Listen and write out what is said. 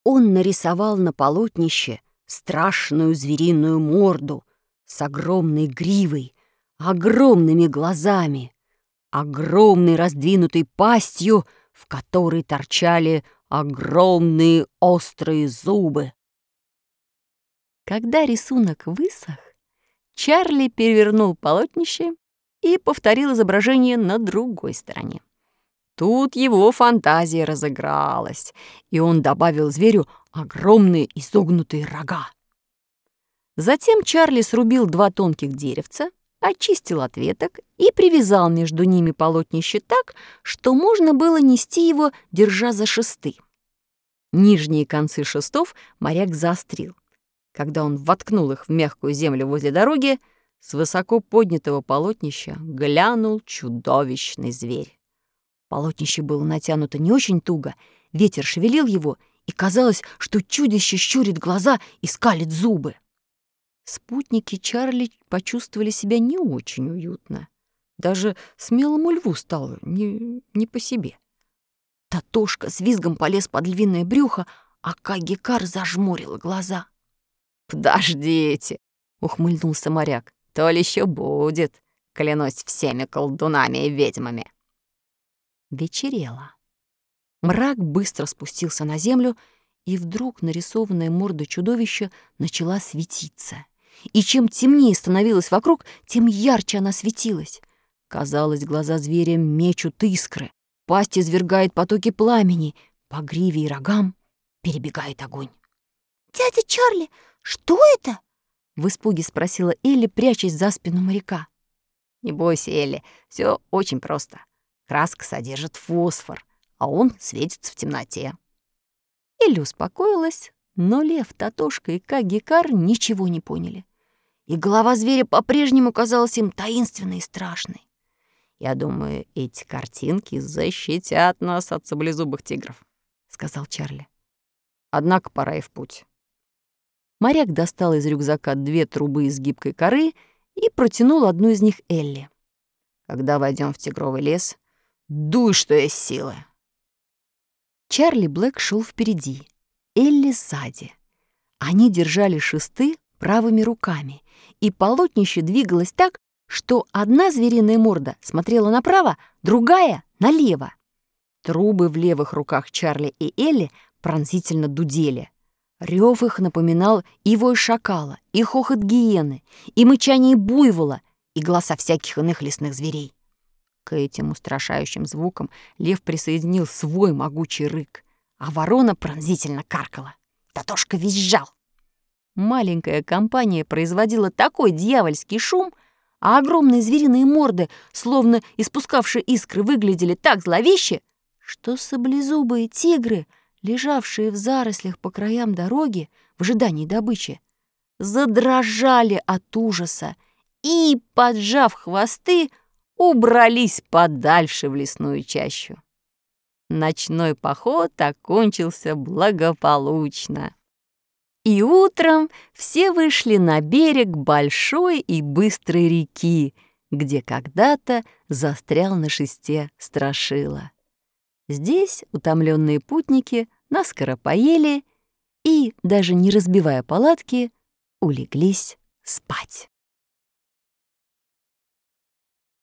Он нарисовал на полотнище страшную звериную морду с огромной гривой, огромными глазами, огромной раздвинутой пастью, в которой торчали огромные острые зубы. Когда рисунок высох, Чарли перевернул полотнище и повторил изображение на другой стороне. Тут его фантазия разыгралась, и он добавил зверю огромные изогнутые рога. Затем Чарли срубил 2 тонких деревца, очистил от веток и привязал между ними полотнище так, что можно было нести его, держа за шесты. Нижние концы шестов моряк заострил. Когда он воткнул их в мягкую землю возле дороги, с высоко поднятого полотнища глянул чудовищный зверь. Полотнище было натянуто не очень туго, ветер шевелил его, и казалось, что чудище щурит глаза и скалит зубы. Спутники Чарли почувствовали себя не очень уютно. Даже смелому льву стало не по себе. Татошка с визгом полез под львиное брюхо, а Кагикар зажмурила глаза. «Подождите!» — ухмыльнулся моряк. «То ли еще будет, клянусь всеми колдунами и ведьмами!» Вечерело. Мрак быстро спустился на землю, и вдруг нарисованная морда чудовища начала светиться. И чем темнее становилось вокруг, тем ярче она светилась. Казалось, глаза зверя мечут искры, пасть извергает потоки пламени, по гриве и рогам перебегает огонь. «Дядя Чарли, что это?» — в испуге спросила Элли, прячась за спину моряка. «Не бойся, Элли, все очень просто. Краска содержит фосфор, а он светится в темноте». Элли успокоилась, но лев, Татошка и Кагикар ничего не поняли. И голова зверя по-прежнему казалась им таинственной и страшной. «Я думаю, эти картинки защитят нас от саблезубых тигров», — сказал Чарли. «Однако пора и в путь». Моряк достал из рюкзака 2 трубы из гибкой коры и протянул одну из них Элли. «Когда войдем в тигровый лес, дуй, что есть силы». Чарли Блэк шел впереди, Элли сзади. Они держали шесты правыми руками, и полотнище двигалось так, что одна звериная морда смотрела направо, другая — налево. Трубы в левых руках Чарли и Элли пронзительно дудели. Рёв их напоминал и вой шакала, и хохот гиены, и мычание буйвола, и голоса всяких иных лесных зверей. К этим устрашающим звукам лев присоединил свой могучий рык, а ворона пронзительно каркала. Татошка визжал. Маленькая компания производила такой дьявольский шум, а огромные звериные морды, словно испускавшие искры, выглядели так зловеще, что саблезубые тигры, лежавшие в зарослях по краям дороги в ожидании добычи, задрожали от ужаса и, поджав хвосты, убрались подальше в лесную чащу. Ночной поход окончился благополучно. И утром все вышли на берег большой и быстрой реки, где когда-то застрял на шесте Страшила. Здесь утомленные путники наскоро поели и, даже не разбивая палатки, улеглись спать.